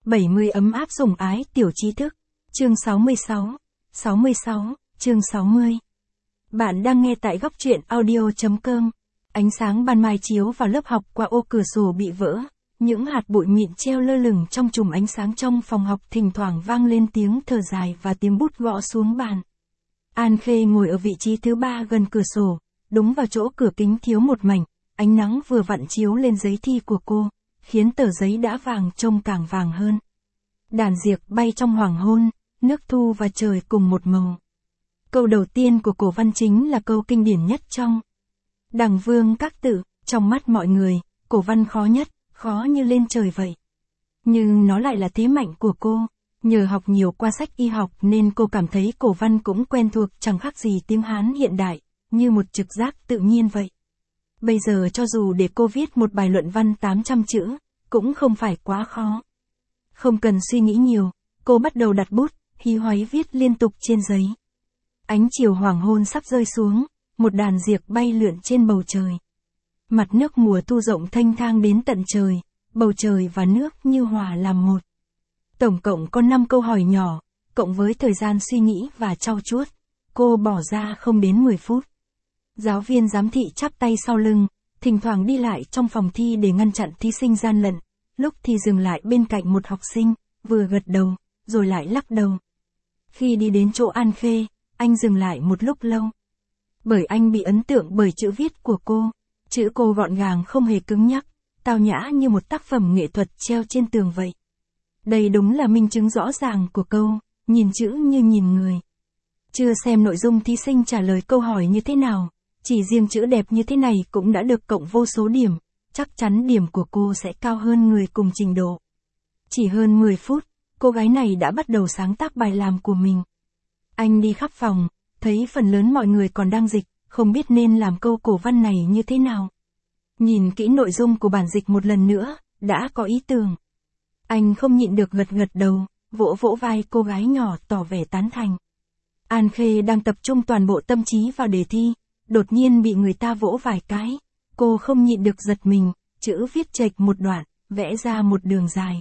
70 ấm áp sủng ái tiểu trí thức. Chương 66, chương 60. Bạn đang nghe tại góc truyện audio.com. Ánh sáng ban mai chiếu vào lớp học qua ô cửa sổ bị vỡ. Những hạt bụi mịn treo lơ lửng trong chùm ánh sáng trong phòng học, thỉnh thoảng vang lên tiếng thở dài và tiếng bút gõ xuống bàn. An Khê ngồi ở vị trí thứ 3 gần cửa sổ, đúng vào chỗ cửa kính thiếu một mảnh. Ánh nắng vừa vặn chiếu lên giấy thi của cô, khiến tờ giấy đã vàng trông càng vàng hơn. Đàn diệc bay trong hoàng hôn, nước thu và trời cùng một màu. Câu đầu tiên của cổ văn chính là câu kinh điển nhất trong Đằng Vương Các Tự. Trong mắt mọi người, cổ văn khó nhất, khó như lên trời vậy. Nhưng nó lại là thế mạnh của cô. Nhờ học nhiều qua sách y học nên cô cảm thấy cổ văn cũng quen thuộc, chẳng khác gì tiếng Hán hiện đại, như một trực giác tự nhiên vậy. Bây giờ cho dù để cô viết một bài luận văn 800 chữ, cũng không phải quá khó. Không cần suy nghĩ nhiều, cô bắt đầu đặt bút, hí hoáy viết liên tục trên giấy. Ánh chiều hoàng hôn sắp rơi xuống, một đàn diệc bay lượn trên bầu trời. Mặt nước mùa thu rộng thênh thang đến tận trời, bầu trời và nước như hòa làm một. Tổng cộng có 5 câu hỏi nhỏ, cộng với thời gian suy nghĩ và trau chuốt, cô bỏ ra không đến 10 phút. Giáo viên giám thị chắp tay sau lưng, thỉnh thoảng đi lại trong phòng thi để ngăn chặn thí sinh gian lận, lúc thì dừng lại bên cạnh một học sinh, vừa gật đầu, rồi lại lắc đầu. Khi đi đến chỗ An Khê, anh dừng lại một lúc lâu. Bởi anh bị ấn tượng bởi chữ viết của cô. Chữ cô gọn gàng không hề cứng nhắc, tao nhã như một tác phẩm nghệ thuật treo trên tường vậy. Đây đúng là minh chứng rõ ràng của câu, nhìn chữ như nhìn người. Chưa xem nội dung thí sinh trả lời câu hỏi như thế nào, chỉ riêng chữ đẹp như thế này cũng đã được cộng vô số điểm, chắc chắn điểm của cô sẽ cao hơn người cùng trình độ. Chỉ hơn 10 phút, cô gái này đã bắt đầu sáng tác bài làm của mình. Anh đi khắp phòng, thấy phần lớn mọi người còn đang dịch, không biết nên làm câu cổ văn này như thế nào. Nhìn kỹ nội dung của bản dịch một lần nữa, đã có ý tưởng. Anh không nhịn được gật gật đầu, vỗ vỗ vai cô gái nhỏ tỏ vẻ tán thành. An Khê đang tập trung toàn bộ tâm trí vào đề thi, đột nhiên bị người ta vỗ vài cái. Cô không nhịn được giật mình, chữ viết chệch một đoạn, vẽ ra một đường dài.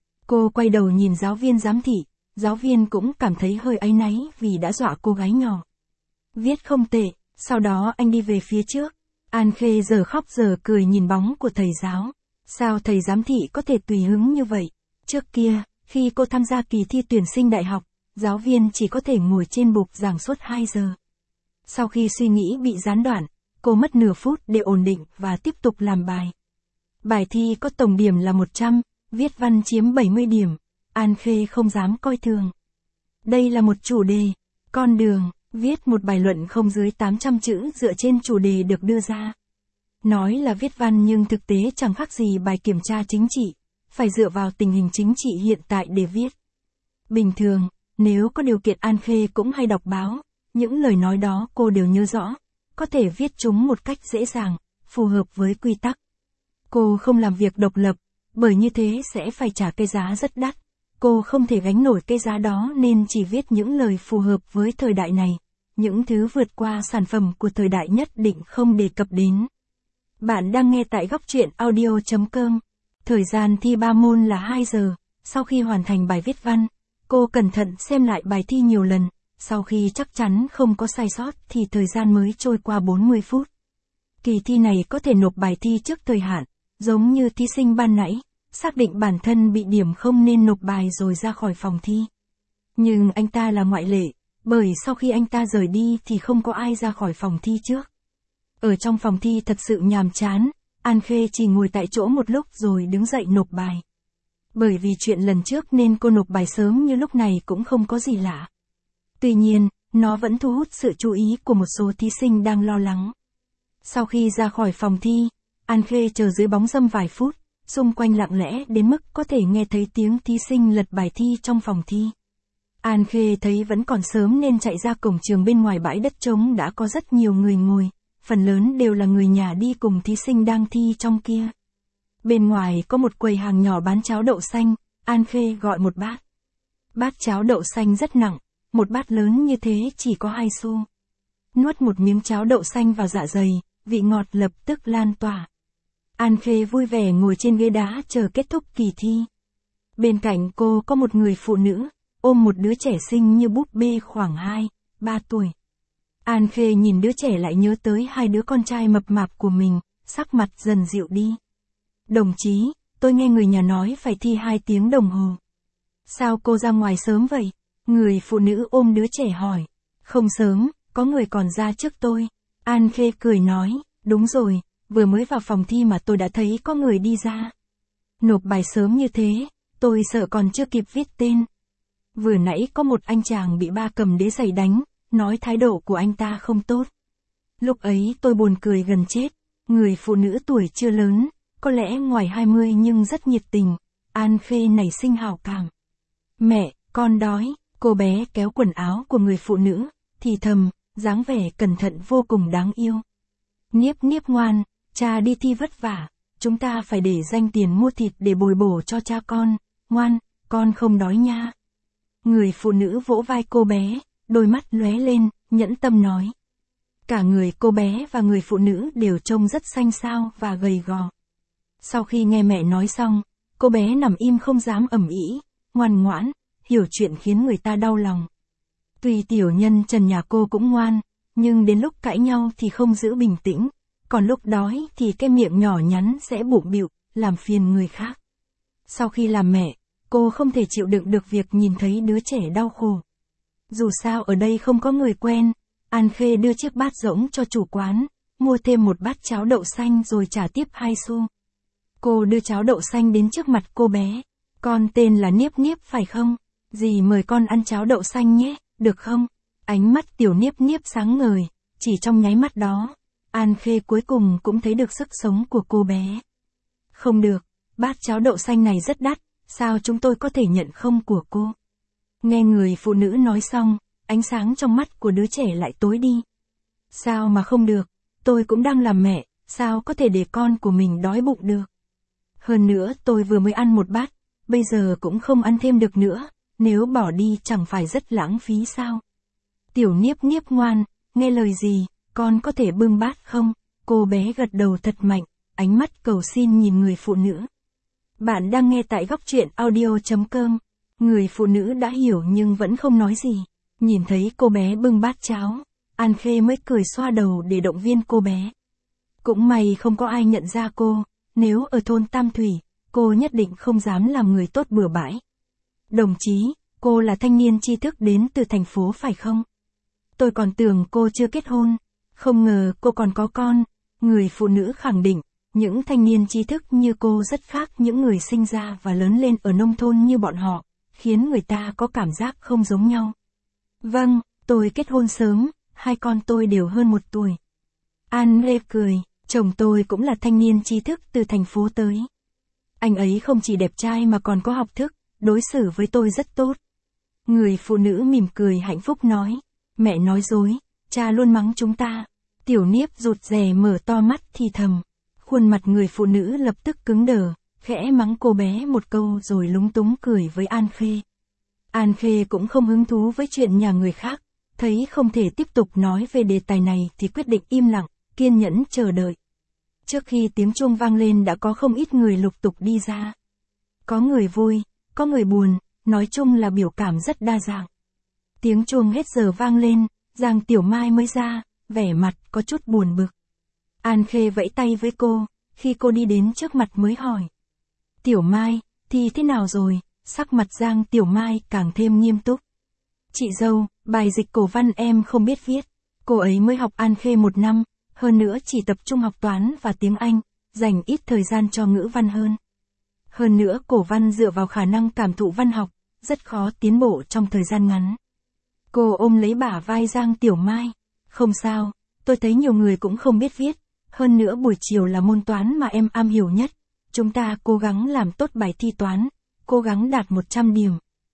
Cô quay đầu nhìn giáo viên giám thị, giáo viên cũng cảm thấy hơi áy náy vì đã dọa cô gái nhỏ. Viết không tệ, sau đó anh đi về phía trước. An Khê giờ khóc giờ cười nhìn bóng của thầy giáo. Sao thầy giám thị có thể tùy hứng như vậy? Trước kia, khi cô tham gia kỳ thi tuyển sinh đại học, giáo viên chỉ có thể ngồi trên bục giảng suốt 2 giờ. Sau khi suy nghĩ bị gián đoạn, cô mất nửa phút để ổn định và tiếp tục làm bài. Bài thi có tổng điểm là 100, viết văn chiếm 70 điểm. An Khê không dám coi thường. Đây là một chủ đề, con đường, viết một bài luận không dưới 800 chữ dựa trên chủ đề được đưa ra. Nói là viết văn nhưng thực tế chẳng khác gì bài kiểm tra chính trị, phải dựa vào tình hình chính trị hiện tại để viết. Bình thường, nếu có điều kiện An Khê cũng hay đọc báo, những lời nói đó cô đều nhớ rõ, có thể viết chúng một cách dễ dàng, phù hợp với quy tắc. Cô không làm việc độc lập, bởi như thế sẽ phải trả cái giá rất đắt. Cô không thể gánh nổi cái giá đó nên chỉ viết những lời phù hợp với thời đại này, những thứ vượt qua sản phẩm của thời đại nhất định không đề cập đến. Bạn đang nghe tại góc truyện audio.com. Thời gian thi 3 môn là 2 giờ, sau khi hoàn thành bài viết văn, cô cẩn thận xem lại bài thi nhiều lần, sau khi chắc chắn không có sai sót thì thời gian mới trôi qua 40 phút. Kỳ thi này có thể nộp bài thi trước thời hạn, giống như thí sinh ban nãy, xác định bản thân bị điểm không nên nộp bài rồi ra khỏi phòng thi. Nhưng anh ta là ngoại lệ, bởi sau khi anh ta rời đi thì không có ai ra khỏi phòng thi trước. Ở trong phòng thi thật sự nhàm chán, An Khê chỉ ngồi tại chỗ một lúc rồi đứng dậy nộp bài. Bởi vì chuyện lần trước nên cô nộp bài sớm như lúc này cũng không có gì lạ. Tuy nhiên, nó vẫn thu hút sự chú ý của một số thí sinh đang lo lắng. Sau khi ra khỏi phòng thi, An Khê chờ dưới bóng râm vài phút, xung quanh lặng lẽ đến mức có thể nghe thấy tiếng thí sinh lật bài thi trong phòng thi. An Khê thấy vẫn còn sớm nên chạy ra cổng trường. Bên ngoài bãi đất trống đã có rất nhiều người ngồi, phần lớn đều là người nhà đi cùng thí sinh đang thi trong kia. Bên ngoài có một quầy hàng nhỏ bán cháo đậu xanh, An Khê gọi một bát. Bát cháo đậu xanh rất nặng, một bát lớn như thế chỉ có 2 xu. Nuốt một miếng cháo đậu xanh vào dạ dày, vị ngọt lập tức lan tỏa. An Khê vui vẻ ngồi trên ghế đá chờ kết thúc kỳ thi. Bên cạnh cô có một người phụ nữ, ôm một đứa trẻ xinh như búp bê khoảng 2-3 tuổi. An Khê nhìn đứa trẻ lại nhớ tới hai đứa con trai mập mạp của mình, sắc mặt dần dịu đi. Đồng chí, tôi nghe người nhà nói phải thi 2 tiếng đồng hồ. Sao cô ra ngoài sớm vậy? Người phụ nữ ôm đứa trẻ hỏi. Không sớm, có người còn ra trước tôi. An Khê cười nói, đúng rồi, vừa mới vào phòng thi mà tôi đã thấy có người đi ra. Nộp bài sớm như thế, tôi sợ còn chưa kịp viết tên. Vừa nãy có một anh chàng bị ba cầm đế giày đánh, nói thái độ của anh ta không tốt. Lúc ấy tôi buồn cười gần chết, người phụ nữ tuổi chưa lớn, có lẽ ngoài 20 nhưng rất nhiệt tình, An Khê nảy sinh hảo cảm. Mẹ, con đói, cô bé kéo quần áo của người phụ nữ, thì thầm, dáng vẻ cẩn thận vô cùng đáng yêu. Niếp Niếp ngoan, cha đi thi vất vả, chúng ta phải để dành tiền mua thịt để bồi bổ cho cha con, ngoan, con không đói nha. Người phụ nữ vỗ vai cô bé, đôi mắt lóe lên, nhẫn tâm nói. Cả người cô bé và người phụ nữ đều trông rất xanh xao và gầy gò. Sau khi nghe mẹ nói xong, cô bé nằm im không dám ầm ĩ, ngoan ngoãn, hiểu chuyện khiến người ta đau lòng. Tuy tiểu nhân trần nhà cô cũng ngoan, nhưng đến lúc cãi nhau thì không giữ bình tĩnh, còn lúc đói thì cái miệng nhỏ nhắn sẽ bụng bịu, làm phiền người khác. Sau khi làm mẹ, cô không thể chịu đựng được việc nhìn thấy đứa trẻ đau khổ. Dù sao ở đây không có người quen, An Khê đưa chiếc bát rỗng cho chủ quán, mua thêm một bát cháo đậu xanh rồi trả tiếp 2 xu. Cô đưa cháo đậu xanh đến trước mặt cô bé. Con tên là Niếp Niếp phải không? Dì mời con ăn cháo đậu xanh nhé, được không? Ánh mắt tiểu Niếp Niếp sáng ngời, chỉ trong nháy mắt đó, An Khê cuối cùng cũng thấy được sức sống của cô bé. Không được, bát cháo đậu xanh này rất đắt, sao chúng tôi có thể nhận không của cô? Nghe người phụ nữ nói xong, ánh sáng trong mắt của đứa trẻ lại tối đi. Sao mà không được, tôi cũng đang làm mẹ, sao có thể để con của mình đói bụng được? Hơn nữa tôi vừa mới ăn một bát, bây giờ cũng không ăn thêm được nữa, nếu bỏ đi chẳng phải rất lãng phí sao? Tiểu Niếp Niếp ngoan, nghe lời gì, con có thể bưng bát không? Cô bé gật đầu thật mạnh, ánh mắt cầu xin nhìn người phụ nữ. Bạn đang nghe tại góc truyện audio.com. Người phụ nữ đã hiểu nhưng vẫn không nói gì. Nhìn thấy cô bé bưng bát cháo, An Khê mới cười xoa đầu để động viên cô bé. Cũng may không có ai nhận ra cô, nếu ở thôn Tam Thủy, cô nhất định không dám làm người tốt bừa bãi. Đồng chí, cô là thanh niên tri thức đến từ thành phố phải không? Tôi còn tưởng cô chưa kết hôn, không ngờ cô còn có con. Người phụ nữ khẳng định, những thanh niên tri thức như cô rất khác những người sinh ra và lớn lên ở nông thôn như bọn họ, khiến người ta có cảm giác không giống nhau. Vâng, tôi kết hôn sớm, 2 con tôi đều hơn 1 tuổi. An Khê cười, chồng tôi cũng là thanh niên tri thức từ thành phố tới. Anh ấy không chỉ đẹp trai mà còn có học thức, đối xử với tôi rất tốt. Người phụ nữ mỉm cười hạnh phúc nói, mẹ nói dối, cha luôn mắng chúng ta. Tiểu Niếp rụt rè mở to mắt thì thầm. Khuôn mặt người phụ nữ lập tức cứng đờ, khẽ mắng cô bé một câu rồi lúng túng cười với An Khê. An Khê cũng không hứng thú với chuyện nhà người khác, thấy không thể tiếp tục nói về đề tài này thì quyết định im lặng, kiên nhẫn chờ đợi. Trước khi tiếng chuông vang lên đã có không ít người lục tục đi ra. Có người vui, có người buồn, nói chung là biểu cảm rất đa dạng. Tiếng chuông hết giờ vang lên, Giang Tiểu Mai mới ra, vẻ mặt có chút buồn bực. An Khê vẫy tay với cô, khi cô đi đến trước mặt mới hỏi. Tiểu Mai, thì thế nào rồi? Sắc mặt Giang Tiểu Mai càng thêm nghiêm túc. Chị dâu, bài dịch cổ văn em không biết viết. Cô ấy mới học An Khê 1 năm, hơn nữa chỉ tập trung học toán và tiếng Anh, dành ít thời gian cho ngữ văn hơn. Hơn nữa cổ văn dựa vào khả năng cảm thụ văn học, rất khó tiến bộ trong thời gian ngắn. Cô ôm lấy bả vai Giang Tiểu Mai. Không sao, tôi thấy nhiều người cũng không biết viết. Hơn nữa buổi chiều là môn toán mà em am hiểu nhất. Chúng ta cố gắng làm tốt bài thi toán, cố gắng đạt 100 điểm.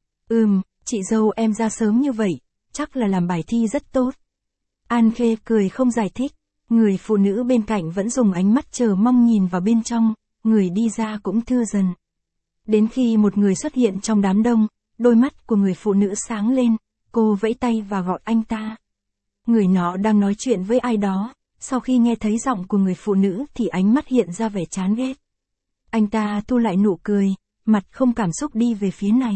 Chị dâu em ra sớm như vậy, chắc là làm bài thi rất tốt. An Khê cười không giải thích, người phụ nữ bên cạnh vẫn dùng ánh mắt chờ mong nhìn vào bên trong, người đi ra cũng thưa dần. Đến khi một người xuất hiện trong đám đông, đôi mắt của người phụ nữ sáng lên, cô vẫy tay và gọi anh ta. Người nọ đang nói chuyện với ai đó, sau khi nghe thấy giọng của người phụ nữ thì ánh mắt hiện ra vẻ chán ghét. Anh ta thu lại nụ cười, mặt không cảm xúc đi về phía này.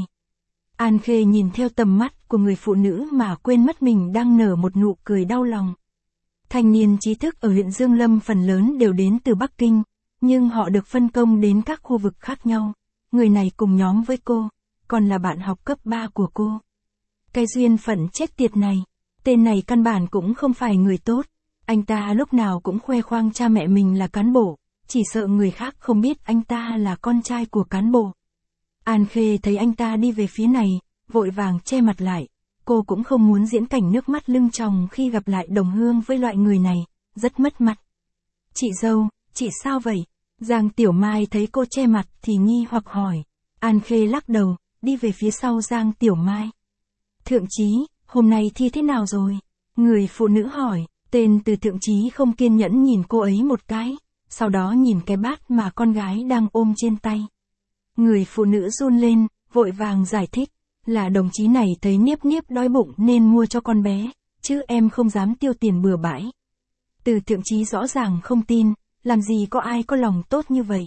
An Khê nhìn theo tầm mắt của người phụ nữ mà quên mất mình đang nở một nụ cười đau lòng. Thanh niên trí thức ở huyện Dương Lâm phần lớn đều đến từ Bắc Kinh, nhưng họ được phân công đến các khu vực khác nhau. Người này cùng nhóm với cô, còn là bạn học cấp 3 của cô. Cái duyên phận chết tiệt này, tên này căn bản cũng không phải người tốt. Anh ta lúc nào cũng khoe khoang cha mẹ mình là cán bộ, chỉ sợ người khác không biết anh ta là con trai của cán bộ. An Khê thấy anh ta đi về phía này, vội vàng che mặt lại. Cô cũng không muốn diễn cảnh nước mắt lưng tròng khi gặp lại đồng hương với loại người này, rất mất mặt. Chị dâu, chị sao vậy? Giang Tiểu Mai thấy cô che mặt thì nghi hoặc hỏi. An Khê lắc đầu, đi về phía sau Giang Tiểu Mai. Thượng Chí, hôm nay thi thế nào rồi? Người phụ nữ hỏi. Tên Từ Thượng Chí không kiên nhẫn nhìn cô ấy một cái, sau đó nhìn cái bát mà con gái đang ôm trên tay. Người phụ nữ run lên, vội vàng giải thích, là đồng chí này thấy Niếp Niếp đói bụng nên mua cho con bé, chứ em không dám tiêu tiền bừa bãi. Từ Thượng Chí rõ ràng không tin, làm gì có ai có lòng tốt như vậy.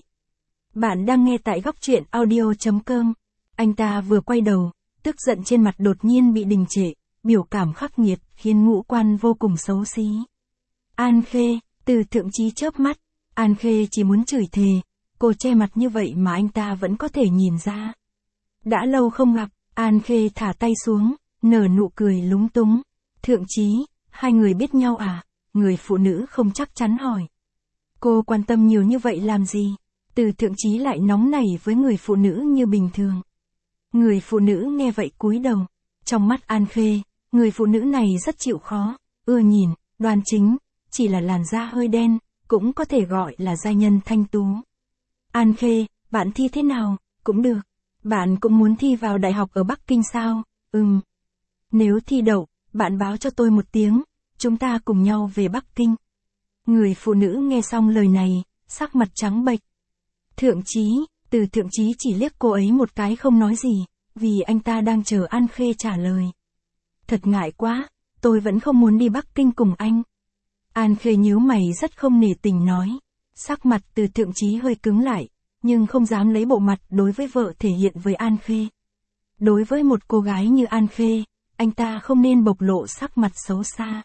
Bạn đang nghe tại góc truyện audio.com. Anh ta vừa quay đầu, tức giận trên mặt đột nhiên bị đình trệ, biểu cảm khắc nghiệt khiến ngũ quan vô cùng xấu xí. An Khê, Từ Thượng Chí chớp mắt, An Khê chỉ muốn chửi thề, cô che mặt như vậy mà anh ta vẫn có thể nhìn ra. Đã lâu không gặp, An Khê thả tay xuống, nở nụ cười lúng túng. Thượng Chí, hai người biết nhau à? Người phụ nữ không chắc chắn hỏi. Cô quan tâm nhiều như vậy làm gì? Từ Thượng Chí lại nóng nảy với người phụ nữ như bình thường. Người phụ nữ nghe vậy cúi đầu. Trong mắt An Khê, người phụ nữ này rất chịu khó, ưa nhìn, đoan chính, chỉ là làn da hơi đen, cũng có thể gọi là giai nhân thanh tú. An Khê, bạn thi thế nào? Cũng được. Bạn cũng muốn thi vào đại học ở Bắc Kinh sao? Nếu thi đậu, bạn báo cho tôi một tiếng, chúng ta cùng nhau về Bắc Kinh. Người phụ nữ nghe xong lời này, sắc mặt trắng bệch. Thượng Chí, Từ Thượng Chí chỉ liếc cô ấy một cái không nói gì, vì anh ta đang chờ An Khê trả lời. Thật ngại quá, tôi vẫn không muốn đi Bắc Kinh cùng anh. An Khê nhíu mày rất không nể tình nói. Sắc mặt Từ Thượng Chí hơi cứng lại, nhưng không dám lấy bộ mặt đối với vợ thể hiện với An Khê. Đối với một cô gái như An Khê, anh ta không nên bộc lộ sắc mặt xấu xa.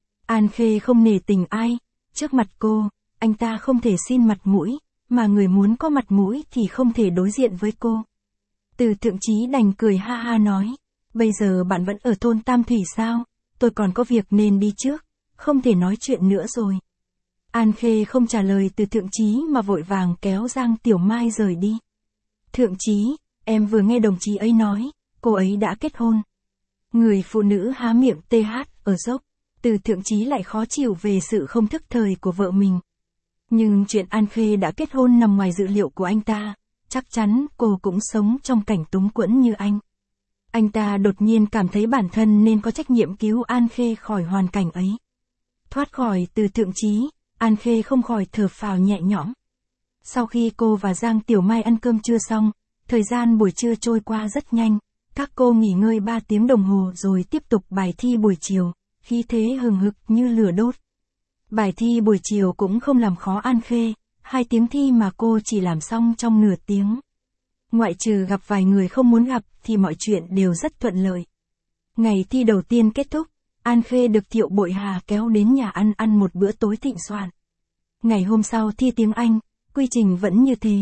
An Khê không nể tình ai, trước mặt cô, anh ta không thể xin mặt mũi, mà người muốn có mặt mũi thì không thể đối diện với cô. Từ Thượng Chí đành cười ha ha nói, bây giờ bạn vẫn ở thôn Tam Thủy sao? Tôi còn có việc nên đi trước, không thể nói chuyện nữa rồi. An Khê không trả lời Từ Thượng Chí mà vội vàng kéo Giang Tiểu Mai rời đi. Thượng Chí, em vừa nghe đồng chí ấy nói, cô ấy đã kết hôn. Người phụ nữ há miệng ở dốc, Từ Thượng Chí lại khó chịu về sự không thức thời của vợ mình. Nhưng chuyện An Khê đã kết hôn nằm ngoài dự liệu của anh ta, chắc chắn cô cũng sống trong cảnh túng quẫn như anh. Anh ta đột nhiên cảm thấy bản thân nên có trách nhiệm cứu An Khê khỏi hoàn cảnh ấy. Thoát khỏi Từ Thượng Chí, An Khê không khỏi thở phào nhẹ nhõm. Sau khi cô và Giang Tiểu Mai ăn cơm trưa xong, thời gian buổi trưa trôi qua rất nhanh, các cô nghỉ ngơi 3 tiếng đồng hồ rồi tiếp tục bài thi buổi chiều, khí thế hừng hực như lửa đốt. Bài thi buổi chiều cũng không làm khó An Khê, 2 tiếng thi mà cô chỉ làm xong trong nửa tiếng. Ngoại trừ gặp vài người không muốn gặp thì mọi chuyện đều rất thuận lợi. Ngày thi đầu tiên kết thúc, An Khê được Thiệu Bội Hà kéo đến nhà ăn một bữa tối thịnh soạn. Ngày hôm sau thi tiếng Anh, quy trình vẫn như thế.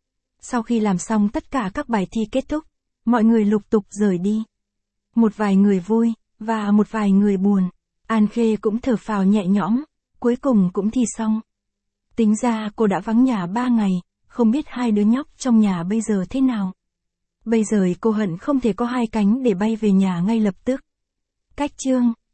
Sau khi làm xong tất cả các bài thi kết thúc, mọi người lục tục rời đi. Một vài người vui, và một vài người buồn. An Khê cũng thở phào nhẹ nhõm, cuối cùng cũng thi xong. Tính ra cô đã vắng nhà 3 ngày, không biết hai đứa nhóc trong nhà bây giờ thế nào. Bây giờ cô hận không thể có 2 cánh để bay về nhà ngay lập tức. Cách chương